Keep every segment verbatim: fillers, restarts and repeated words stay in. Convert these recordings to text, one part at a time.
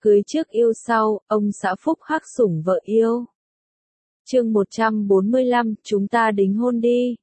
Cưới trước yêu sau, ông xã Phúc Hắc sủng vợ yêu. Chương một trăm bốn mươi lăm, chúng ta đính hôn đi.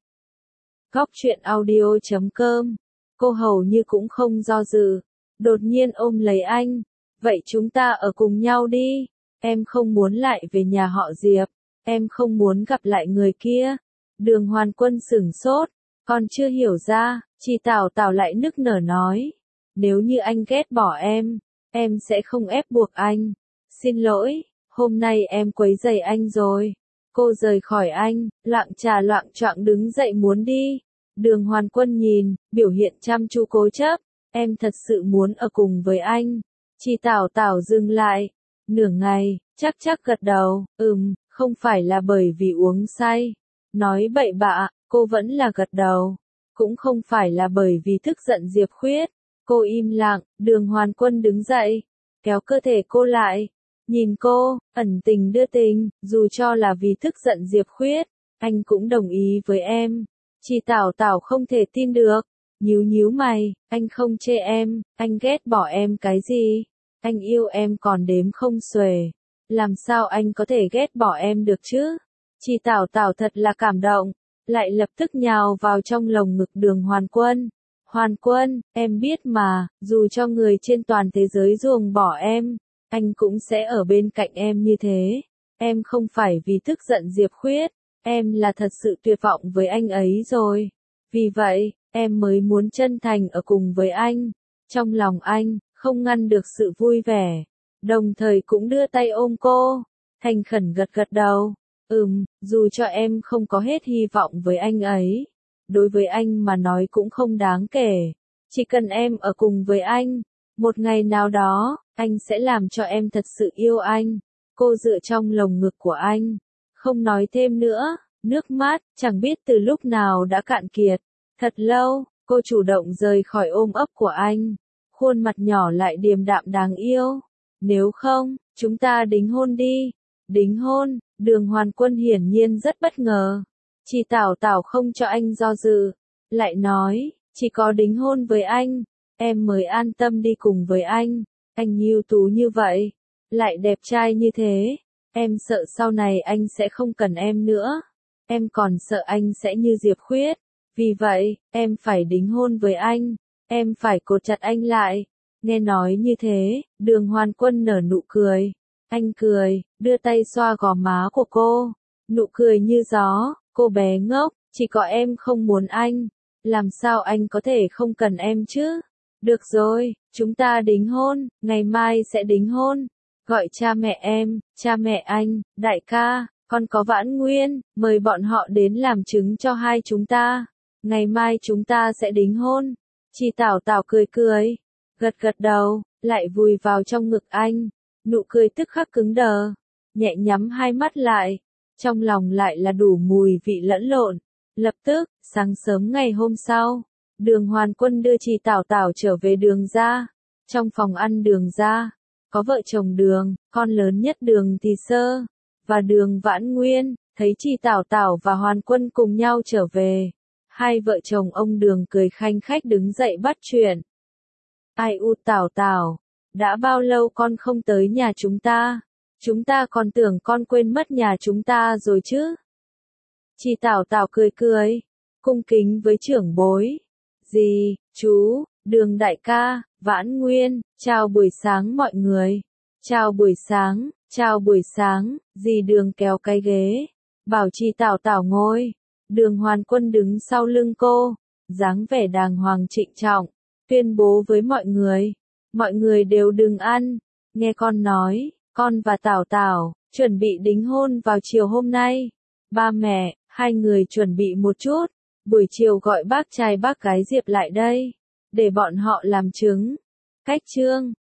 Góc truyện audio chấm com. Cô hầu như cũng không do dự, đột nhiên ôm lấy anh. Vậy chúng ta ở cùng nhau đi. Em không muốn lại về nhà họ Diệp. Em không muốn gặp lại người kia. Đường Hoàn Quân sửng sốt, còn chưa hiểu ra, chị Tào Tào lại nức nở nói. Nếu như anh ghét bỏ em, em sẽ không ép buộc anh. Xin lỗi, hôm nay em quấy rầy anh rồi. Cô rời khỏi anh, loạng trà loạng choạng đứng dậy muốn đi. Đường Hoàn Quân nhìn, biểu hiện chăm chú cố chấp. Em thật sự muốn ở cùng với anh. Chị Tào Tào dừng lại. Nửa ngày, chắc chắc gật đầu, ừm, không phải là bởi vì uống say. Nói bậy bạ, cô vẫn là gật đầu. Cũng không phải là bởi vì tức giận Diệp Khuyết. Cô im lặng, Đường Hoàn Quân đứng dậy, kéo cơ thể cô lại. Nhìn cô, ẩn tình đưa tình, dù cho là vì tức giận Diệp Khuyết, anh cũng đồng ý với em. Chị Tào Tào không thể tin được, nhíu nhíu mày, anh không chê em, anh ghét bỏ em cái gì? Anh yêu em còn đếm không xuể, làm sao anh có thể ghét bỏ em được chứ? Chị Tào Tào thật là cảm động, lại lập tức nhào vào trong lồng ngực Đường Hoàn Quân. Hoàn Quân, em biết mà, dù cho người trên toàn thế giới ruồng bỏ em, anh cũng sẽ ở bên cạnh em như thế. Em không phải vì tức giận Diệp Khuyết, em là thật sự tuyệt vọng với anh ấy rồi. Vì vậy, em mới muốn chân thành ở cùng với anh. Trong lòng anh, không ngăn được sự vui vẻ, đồng thời cũng đưa tay ôm cô, thành khẩn gật gật đầu. Ừm, dù cho em không có hết hy vọng với anh ấy, đối với anh mà nói cũng không đáng kể. Chỉ cần em ở cùng với anh, một ngày nào đó, anh sẽ làm cho em thật sự yêu anh. Cô dựa trong lồng ngực của anh, không nói thêm nữa, nước mắt, chẳng biết từ lúc nào đã cạn kiệt. Thật lâu, cô chủ động rời khỏi ôm ấp của anh, khuôn mặt nhỏ lại điềm đạm đáng yêu. Nếu không, chúng ta đính hôn đi. Đính hôn, Đường Hoàn Quân hiển nhiên rất bất ngờ. Chị Tào Tào không cho anh do dự, lại nói, chỉ có đính hôn với anh, em mới an tâm đi cùng với anh. Anh ưu tú như vậy, lại đẹp trai như thế, em sợ sau này anh sẽ không cần em nữa. Em còn sợ anh sẽ như Diệp Khuyết. Vì vậy, em phải đính hôn với anh, em phải cột chặt anh lại. Nghe nói như thế, Đường Hoàn Quân nở nụ cười. Anh cười, đưa tay xoa gò má của cô. Nụ cười như gió, cô bé ngốc, chỉ có em không muốn anh. Làm sao anh có thể không cần em chứ? Được rồi, chúng ta đính hôn, ngày mai sẽ đính hôn. Gọi cha mẹ em, cha mẹ anh, đại ca, còn có Vãn Nguyên, mời bọn họ đến làm chứng cho hai chúng ta. Ngày mai chúng ta sẽ đính hôn. Chị Tào Tào cười cười, gật gật đầu, lại vùi vào trong ngực anh. Nụ cười tức khắc cứng đờ, nhẹ nhắm hai mắt lại, trong lòng lại là đủ mùi vị lẫn lộn. Lập tức, sáng sớm ngày hôm sau, Đường Hoàn Quân đưa chị Tào Tào trở về Đường gia. Trong phòng ăn Đường gia, có vợ chồng Đường, con lớn nhất Đường Thì Sơ, và Đường Vãn Nguyên. Thấy chị Tào Tào và Hoàn Quân cùng nhau trở về, hai vợ chồng ông Đường cười khanh khách đứng dậy bắt chuyện. Ai u Tào Tào, đã bao lâu con không tới nhà chúng ta? Chúng ta còn tưởng con quên mất nhà chúng ta rồi chứ? Chị Tào Tào cười cười, cung kính với trưởng bối. Dì, chú, Đường đại ca, Vãn Nguyên, chào buổi sáng mọi người. Chào buổi sáng, chào buổi sáng, dì Đường kéo cái ghế, bảo chị Tào Tào ngồi. Đường Hoàn Quân đứng sau lưng cô, dáng vẻ đàng hoàng trịnh trọng, tuyên bố với mọi người. Mọi người đều đừng ăn, nghe con nói, con và Tào Tào chuẩn bị đính hôn vào chiều hôm nay. Ba mẹ, hai người chuẩn bị một chút, buổi chiều gọi bác trai bác gái Diệp lại đây, để bọn họ làm chứng. Cách chương